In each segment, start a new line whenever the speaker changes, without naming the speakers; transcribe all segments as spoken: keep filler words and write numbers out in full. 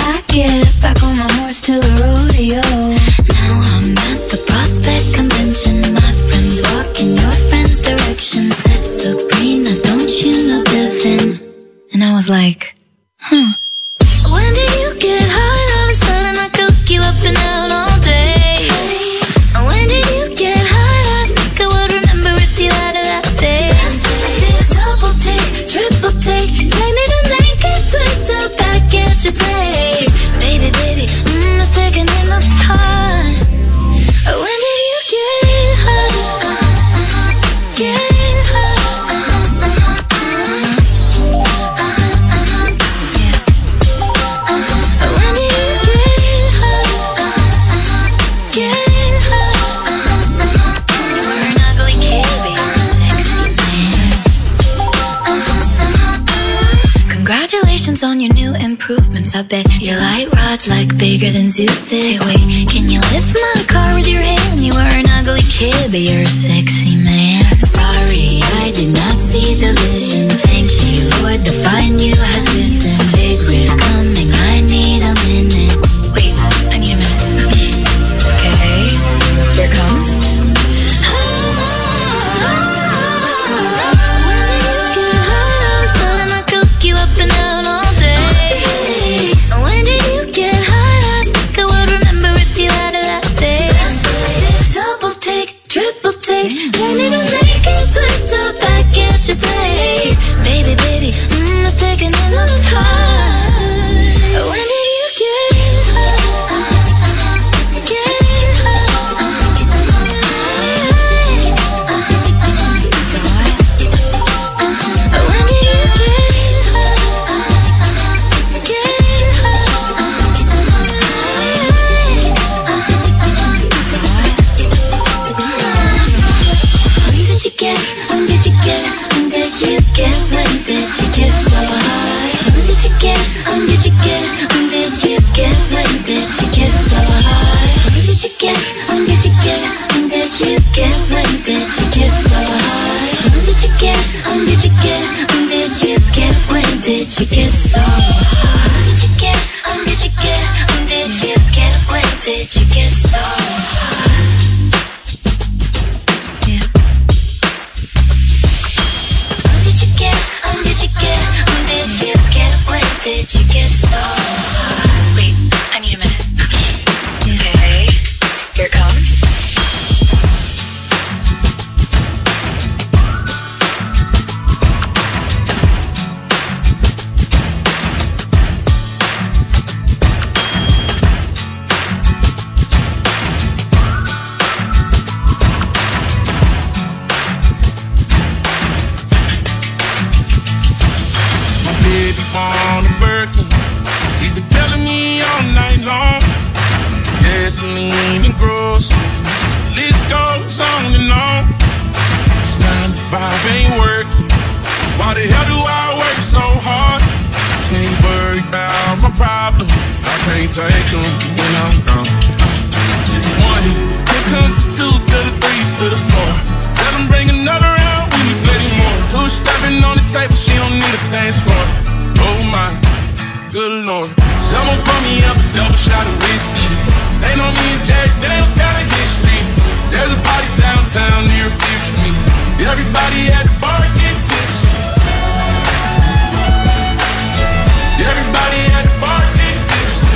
I get back on my horse to the rodeo. Now I'm at the Prospect Convention. My friends walk in your friend's direction. Said Sabrina, don't you know Devin? And I was like, huh. When did you get hot all of a sudden? I could look you up and out all day. When did you get hot? I think I would remember if you had it that day. I did a double take, triple take. Take me to naked twist up back at your place. Baby, baby, mm, a second in the time. When did you get hot? Get hot. When did you get hot? Get hot. You were an ugly kid, but you were a sexy man. Congratulations on your new improvements. I bet your light rod's like bigger than Zeus's. Hey, wait, can you lift my car with your hand? You were an ugly kid, but you're a sexy man. Sorry, I did not see the vision. Thank you, Lord, to find you has risen. Big riff coming, I need a minute. Wait, I need a minute. Okay, here it comes. You up and out all day. When did you get hot? I think I would remember if you had it that day. Double take, triple take. Take me to naked twist up back at your place. Baby, baby, mm, a second in the time. When did you get hot? Get hot. When did you get When did you get, when did you get, when did you get so high? When did you get, when did you get, when did you get, when did you get so high? When did you get, when did you get, when did you get, when did you get so high? When did you get, when did you get, when did you get, when did you get so high? When did you get, when did you get, when did you get, when did you get so high? Did you get so high? Wait, I need a minute. Okay, here it comes.
Gasoline and groceries, the list goes on and on. It's nine to five, ain't working. Why the hell do I work so hard? Can't worry about my problems, I can't take them when I'm gone. One, here comes the two to the three to the four. Tell them bring another round, we need plenty more. Two stepping on the table, she don't need a dance floor. Oh my, good Lord. Someone pour me up a double shot of whiskey. They know me and Jack Daniels got a history. There's a party downtown near Fifth Street. Everybody at the bar get tipsy. Everybody at the bar get tipsy.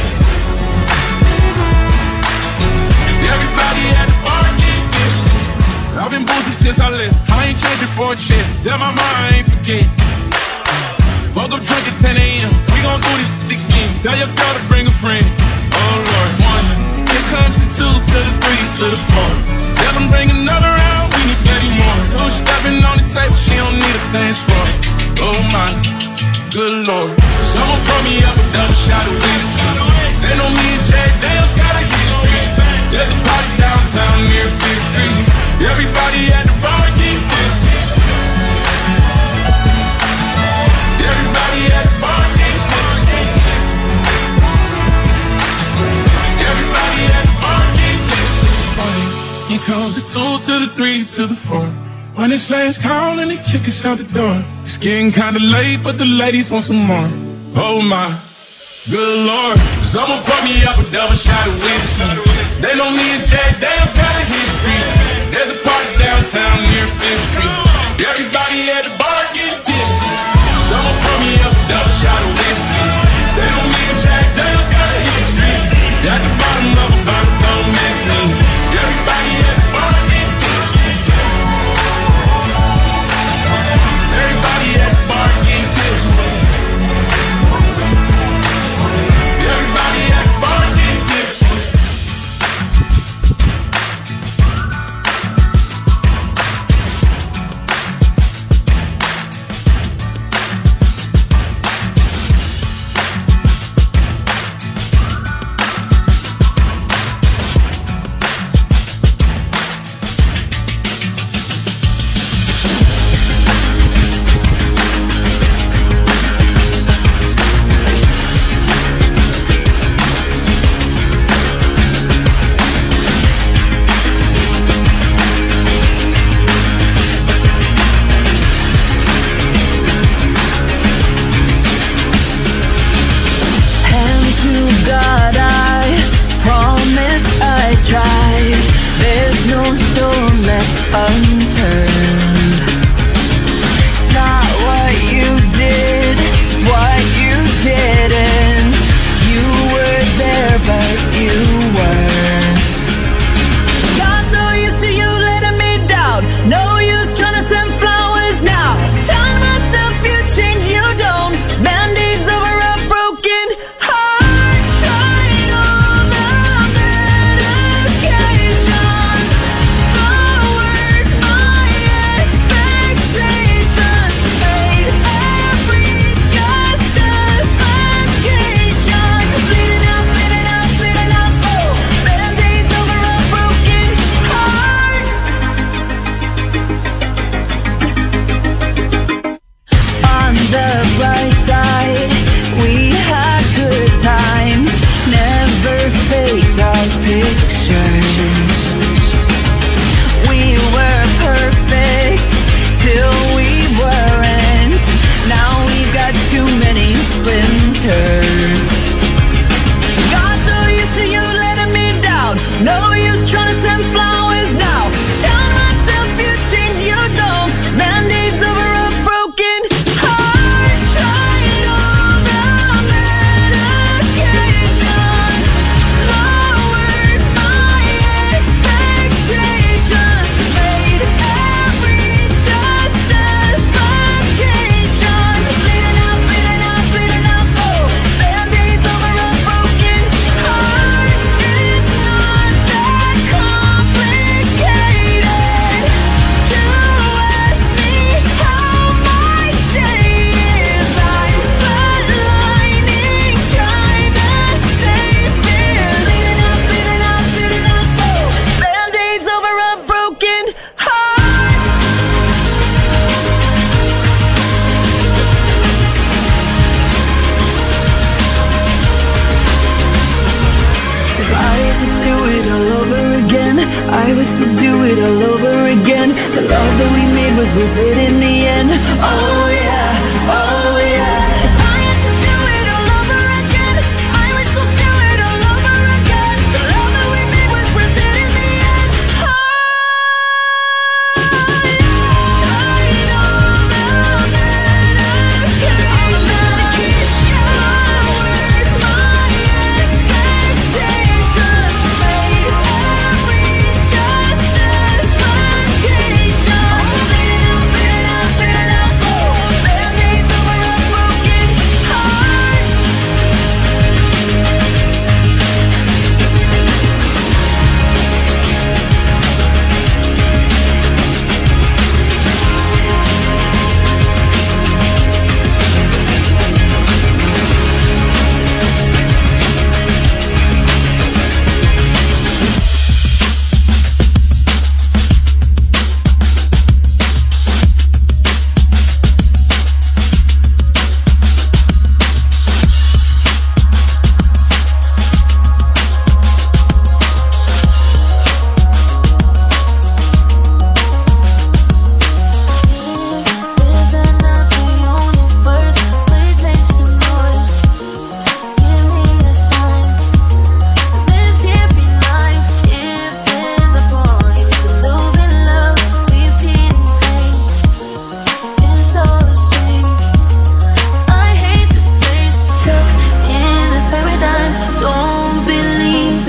Everybody at the bar get tipsy. I've been boozing since I left. I ain't changing for a check. Tell my mom I ain't forget. Woke up drunk at ten a.m. We gon' do this shit again. Tell your girl to bring a friend. Oh Lord, one. Here comes the two to the three to the four. Tell them bring another round, we need plenty more. Two stepping on the table, she don't need a dance floor. Oh my, good Lord. Someone pour me up a double shot of whiskey. They know me and Jack Daniels got a history. There's a party downtown near Fifth Street. Everybody at the bar get tipsy. Everybody at the bar get tipsy. Everybody at the bar get tipsy. Here comes the two to the three to the four. When it's last call and they kick us out the door. It's getting kinda late, but the ladies want some more. Oh my, Good Lord, someone pour me up a double shot of whiskey. They know me and Jack Daniels got a history. There's a party downtown near Fifth Street. Everybody at the bar get tipsy. Someone pour me up a double shot of whiskey. They know me and Jack Daniels got a history. At the bottom of a bottle, don't miss me. Everybody at the bar get tipsy. Everybody at the bar get tipsy. Everybody at the bar get tipsy.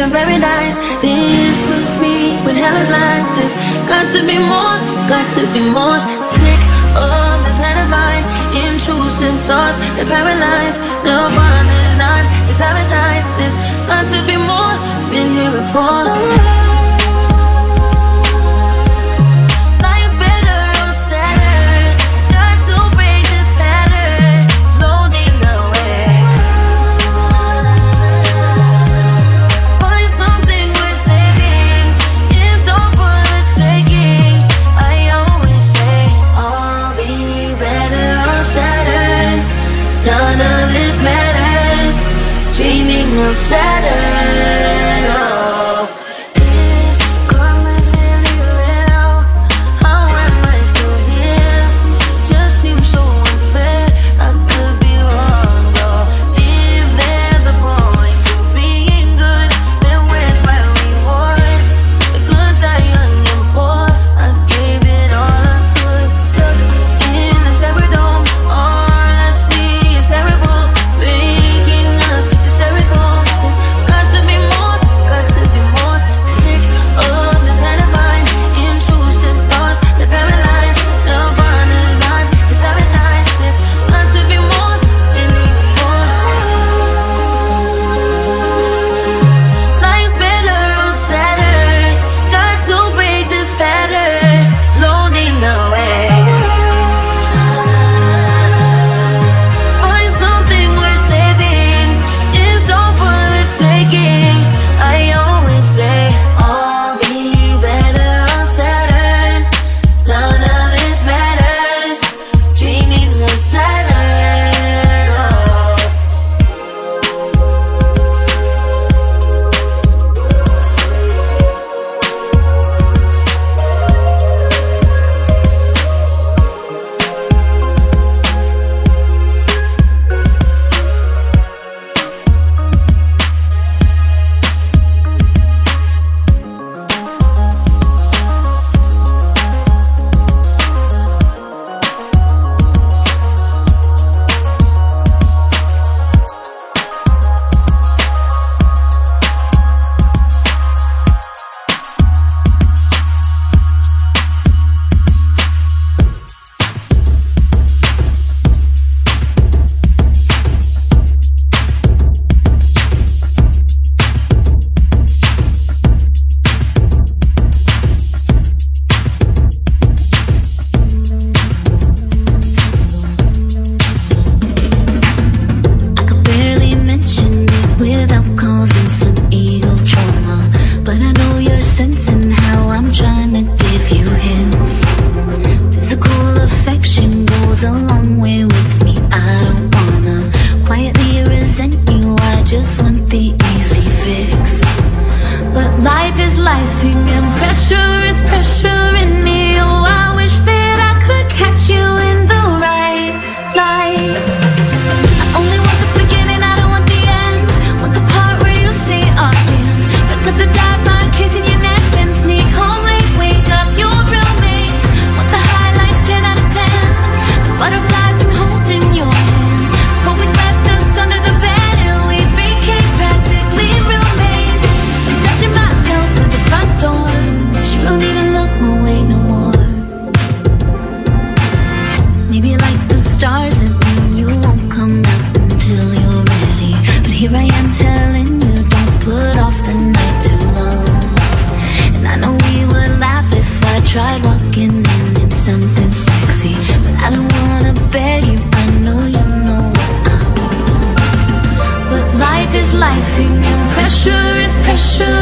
very nice. This was me when hell is like this. Got to be more, got to be more. Sick of this kind of mind, intrusive thoughts that paralyze. No one is not, it's sabotage this. Got to be more, been here before. Saturn, oh. If karma's really real, how am I still here? Just seems so unfair, I could be wrong, though. If there's a point to being good, then where's my reward? The good die young and poor, I gave it all I could. Stuck in the stereo, all I see is terrible, making us hysterical. Got to be more, got to be more. Sick of this kind of mind, intrusive thoughts that paralyze. The one is not, it's sabotage this. Got to be more, than before. Life better on Saturn. Got to break this pattern, floating away. Find something worth saving. It's all for the taking. I always say, all be better on Saturn. None of this matters. Dreaming of Saturn, oh. I could barely mention it without causing some ego trauma, but I know you're sensing how I'm trying to give you hints. Physical affection goes a long way with me. I don't wanna quietly resent you, I just want the easy fix. But life is lifing and pressure is pressuring me. Oh, I wish that I could catch you in the right light. I only want the beginning, I don't want the end. Want the part where you say I'm in. But cut the dive line, kissing your neck, then sneak home late, wake up your roommates. Want the highlights, ten out of ten. The butterflies from holding your hand. Before we swept us under the bed and we became practically roommates. I'm judging myself at the front door, but you don't even look my way no more. Maybe like the stars at noon, you won't come out until you're ready. But here I am telling you, don't put off the night too long. And I know we would laugh if I tried walking in in something sexy, but I don't wanna beg you, I know you know what I want. But life is lifing and pressure is pressure